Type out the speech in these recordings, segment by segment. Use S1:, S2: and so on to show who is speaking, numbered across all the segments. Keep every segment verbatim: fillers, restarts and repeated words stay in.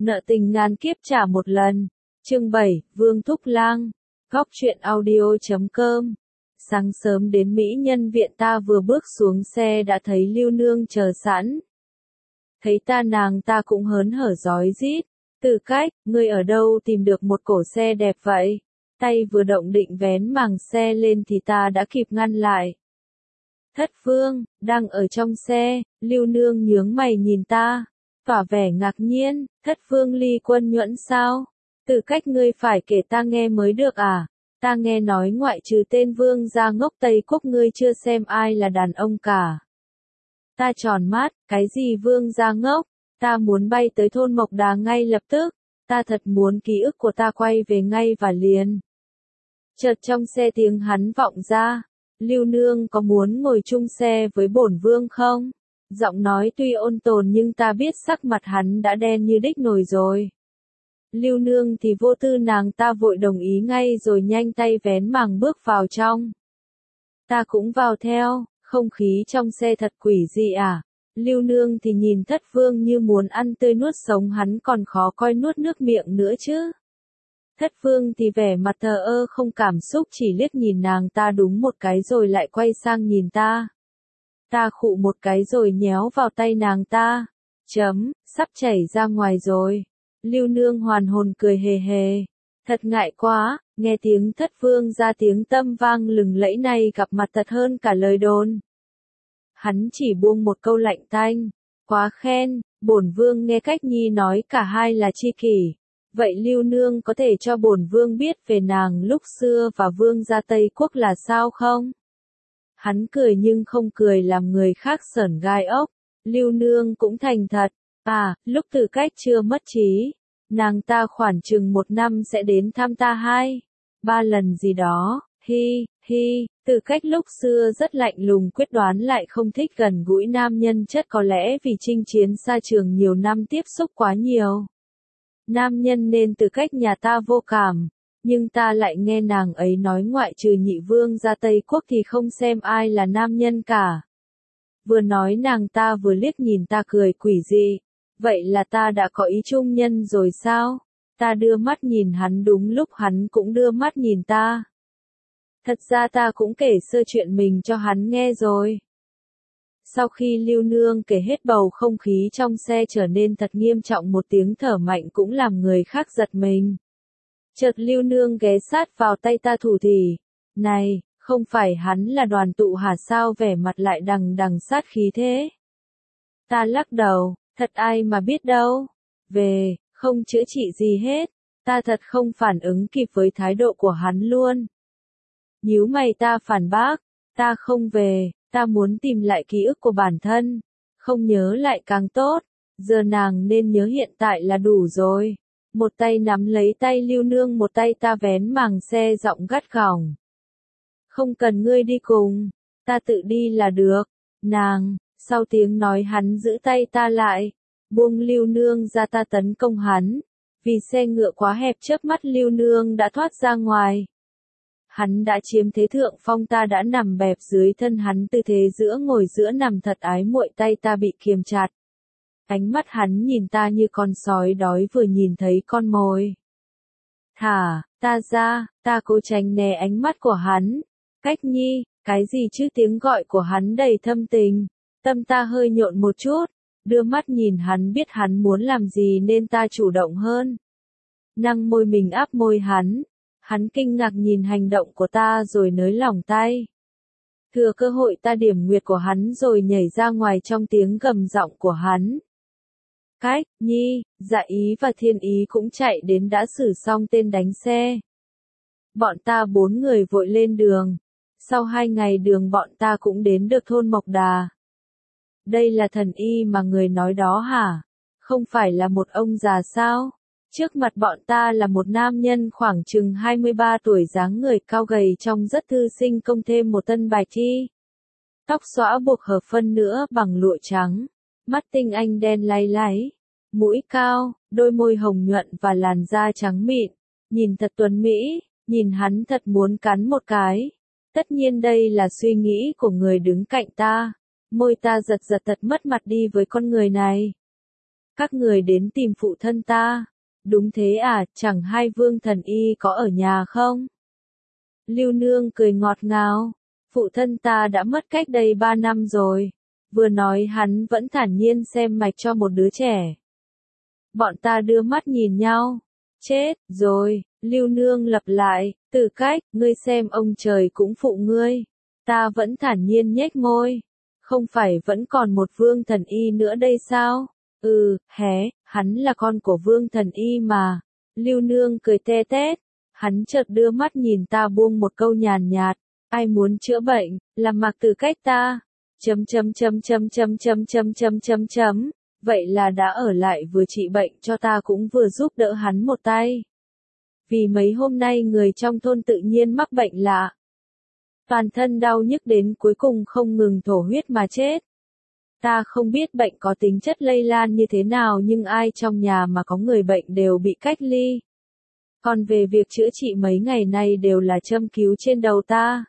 S1: Nợ tình ngàn kiếp trả một lần. Chương bảy, Vương Thúc Lang. Góc truyện audio chấm com. Sáng sớm đến Mỹ Nhân viện ta vừa bước xuống xe đã thấy Lưu Nương chờ sẵn. Thấy ta nàng ta cũng hớn hở rói rít. Từ Cách, ngươi ở đâu tìm được một cổ xe đẹp vậy? Tay vừa động định vén màng xe lên thì ta đã kịp ngăn lại. Thất Vương, đang ở trong xe. Lưu Nương nhướng mày nhìn ta, tỏ vẻ ngạc nhiên. Thất Vương ly quân nhuẫn sao? Từ Cách, ngươi phải kể ta nghe mới được à? Ta nghe nói ngoại trừ tên Vương gia ngốc Tây Quốc ngươi chưa xem ai là đàn ông cả. Ta tròn mắt, cái gì Vương gia ngốc? Ta muốn bay tới thôn Mộc Đà ngay lập tức. Ta thật muốn ký ức của ta quay về ngay và liền. Chợt trong xe tiếng hắn vọng ra. Lưu Nương có muốn ngồi chung xe với bổn vương không? Giọng nói tuy ôn tồn nhưng ta biết sắc mặt hắn đã đen như đích nồi rồi. Lưu Nương thì vô tư, nàng ta vội đồng ý ngay rồi nhanh tay vén màng bước vào trong. Ta cũng vào theo, không khí trong xe thật quỷ dị à. Lưu Nương thì nhìn Thất Vương như muốn ăn tươi nuốt sống hắn còn khó coi nuốt nước miệng nữa chứ. Thất Vương thì vẻ mặt thờ ơ không cảm xúc chỉ liếc nhìn nàng ta đúng một cái rồi lại quay sang nhìn ta. Ta khụ một cái rồi nhéo vào tay nàng ta. Chấm, sắp chảy ra ngoài rồi. Lưu Nương hoàn hồn cười hề hề. Thật ngại quá, nghe tiếng Thất Vương ra tiếng tâm vang lừng lẫy này gặp mặt thật hơn cả lời đồn. Hắn chỉ buông một câu lạnh tanh. Quá khen, bổn vương nghe Cách Nhi nói cả hai là tri kỷ. Vậy Lưu Nương có thể cho bổn vương biết về nàng lúc xưa và vương gia Tây Quốc là sao không? Hắn cười nhưng không cười làm người khác sởn gai ốc. Lưu Nương cũng thành thật. À, lúc Từ Cách chưa mất trí, nàng ta khoảng chừng một năm sẽ đến thăm ta hai, ba lần gì đó. Hi, hi, Từ Cách lúc xưa rất lạnh lùng quyết đoán lại không thích gần gũi nam nhân chất, có lẽ vì chinh chiến xa trường nhiều năm tiếp xúc quá nhiều nam nhân nên Từ Cách nhà ta vô cảm, nhưng ta lại nghe nàng ấy nói ngoại trừ nhị vương gia Tây Quốc thì không xem ai là nam nhân cả. Vừa nói nàng ta vừa liếc nhìn ta cười quỷ dị. Vậy là ta đã có ý chung nhân rồi sao? Ta đưa mắt nhìn hắn đúng lúc hắn cũng đưa mắt nhìn ta. Thật ra ta cũng kể sơ chuyện mình cho hắn nghe rồi. Sau khi Lưu Nương kể hết bầu không khí trong xe trở nên thật nghiêm trọng, một tiếng thở mạnh cũng làm người khác giật mình. Chợt Lưu Nương ghé sát vào tay ta thủ thỉ. Này, không phải hắn là Đoàn Tụ hả, sao vẻ mặt lại đằng đằng sát khí thế? Ta lắc đầu, thật ai mà biết đâu. Về, không chữa trị gì hết. Ta thật không phản ứng kịp với thái độ của hắn luôn. Nhíu mày ta phản bác, ta không về, ta muốn tìm lại ký ức của bản thân. Không nhớ lại càng tốt, giờ nàng nên nhớ hiện tại là đủ rồi. Một tay nắm lấy tay Lưu Nương, một tay ta vén màng xe giọng gắt gỏng. Không cần ngươi đi cùng, ta tự đi là được. Nàng, sau tiếng nói hắn giữ tay ta lại, buông Lưu Nương ra, ta tấn công hắn. Vì xe ngựa quá hẹp chớp mắt Lưu Nương đã thoát ra ngoài. Hắn đã chiếm thế thượng phong, ta đã nằm bẹp dưới thân hắn, tư thế giữa ngồi giữa nằm thật ái muội, tay ta bị kiềm chặt. Ánh mắt hắn nhìn ta như con sói đói vừa nhìn thấy con mồi. Thả, ta ra, ta cố tránh né ánh mắt của hắn. Cách Nhi, cái gì chứ, tiếng gọi của hắn đầy thâm tình. Tâm ta hơi nhộn một chút, đưa mắt nhìn hắn biết hắn muốn làm gì nên ta chủ động hơn. Năng môi mình áp môi hắn. Hắn kinh ngạc nhìn hành động của ta rồi nới lỏng tay. Thừa cơ hội ta điểm nguyệt của hắn rồi nhảy ra ngoài trong tiếng gầm giọng của hắn. Cách Nhi, Dạ Ý và Thiên Ý cũng chạy đến đã xử xong tên đánh xe. Bọn ta bốn người vội lên đường. Sau hai ngày đường bọn ta cũng đến được thôn Mộc Đà. Đây là thần y mà người nói đó hả? Không phải là một ông già sao? Trước mặt bọn ta là một nam nhân khoảng chừng hai mươi ba tuổi, dáng người cao gầy trông rất thư sinh, công thêm một tân bạch y. Tóc xõa buộc hợp phân nữa bằng lụa trắng. Mắt tinh anh đen láy láy. Mũi cao, đôi môi hồng nhuận và làn da trắng mịn. Nhìn thật tuấn mỹ, nhìn hắn thật muốn cắn một cái. Tất nhiên đây là suy nghĩ của người đứng cạnh ta. Môi ta giật giật thật mất mặt đi với con người này. Các người đến tìm phụ thân ta. Đúng thế à, chẳng hay Vương Thần Y có ở nhà không? Lưu Nương cười ngọt ngào. Phụ thân ta đã mất cách đây ba năm rồi. Vừa nói hắn vẫn thản nhiên xem mạch cho một đứa trẻ. Bọn ta đưa mắt nhìn nhau. Chết, rồi, Lưu Nương lặp lại, Từ Cách, ngươi xem ông trời cũng phụ ngươi. Ta vẫn thản nhiên nhếch môi. Không phải vẫn còn một Vương Thần Y nữa đây sao? Ừ, hé, hắn là con của Vương Thần Y mà. Lưu Nương cười te tét. Hắn chợt đưa mắt nhìn ta buông một câu nhàn nhạt. Ai muốn chữa bệnh, làm Mạc Từ Cách ta. Chấm chấm chấm chấm chấm chấm chấm chấm chấm chấm. Vậy là đã ở lại vừa trị bệnh cho ta cũng vừa giúp đỡ hắn một tay. Vì mấy hôm nay người trong thôn tự nhiên mắc bệnh lạ. Toàn thân đau nhức đến cuối cùng không ngừng thổ huyết mà chết. Ta không biết bệnh có tính chất lây lan như thế nào nhưng ai trong nhà mà có người bệnh đều bị cách ly. Còn về việc chữa trị mấy ngày nay đều là châm cứu trên đầu ta.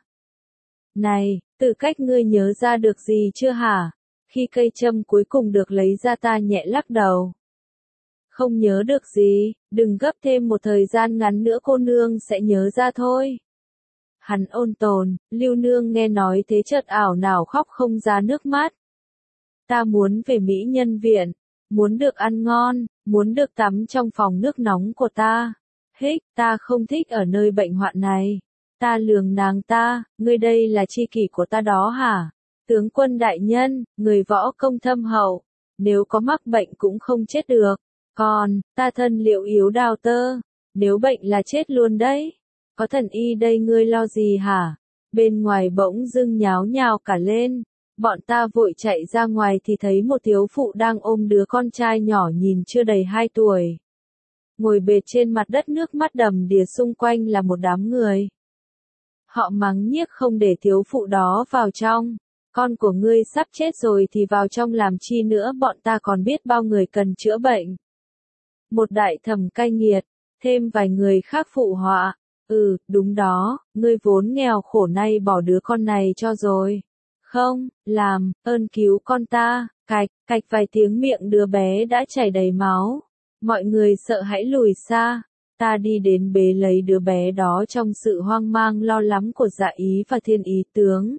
S1: Này, Từ Cách ngươi nhớ ra được gì chưa hả? Khi cây châm cuối cùng được lấy ra ta nhẹ lắc đầu. Không nhớ được gì, đừng gấp thêm một thời gian ngắn nữa cô nương sẽ nhớ ra thôi. Hắn ôn tồn, Lưu Nương nghe nói thế chợt ảo não khóc không ra nước mắt. Ta muốn về Mỹ Nhân Viện, muốn được ăn ngon, muốn được tắm trong phòng nước nóng của ta. Hích, ta không thích ở nơi bệnh hoạn này. Ta lườm nàng ta, ngươi đây là tri kỷ của ta đó hả? Tướng quân đại nhân, người võ công thâm hậu, nếu có mắc bệnh cũng không chết được. Còn, ta thân liệu yếu đào tơ, nếu bệnh là chết luôn đấy. Có thần y đây ngươi lo gì hả? Bên ngoài bỗng dưng nháo nhào cả lên. Bọn ta vội chạy ra ngoài thì thấy một thiếu phụ đang ôm đứa con trai nhỏ nhìn chưa đầy hai tuổi. Ngồi bệt trên mặt đất nước mắt đầm đìa xung quanh là một đám người. Họ mắng nhiếc không để thiếu phụ đó vào trong. Con của ngươi sắp chết rồi thì vào trong làm chi nữa, bọn ta còn biết bao người cần chữa bệnh. Một đại thẩm cay nghiệt, thêm vài người khác phụ họa. Ừ, đúng đó, ngươi vốn nghèo khổ nay bỏ đứa con này cho rồi. Không, làm, ơn cứu con ta, cạch, cạch vài tiếng miệng đứa bé đã chảy đầy máu. Mọi người sợ hãi lùi xa. Ta đi đến bế lấy đứa bé đó trong sự hoang mang lo lắng của Dạ Ý và Thiên Ý tướng.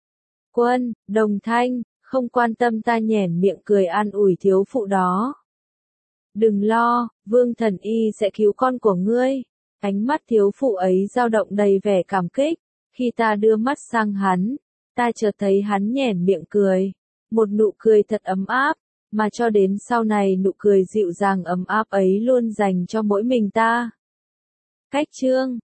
S1: Quân, Đồng Thanh, không quan tâm ta nhoẻn miệng cười an ủi thiếu phụ đó. Đừng lo, Vương Thần Y sẽ cứu con của ngươi. Ánh mắt thiếu phụ ấy dao động đầy vẻ cảm kích. Khi ta đưa mắt sang hắn, ta chợt thấy hắn nhoẻn miệng cười. Một nụ cười thật ấm áp, mà cho đến sau này nụ cười dịu dàng ấm áp ấy luôn dành cho mỗi mình ta. Cách chương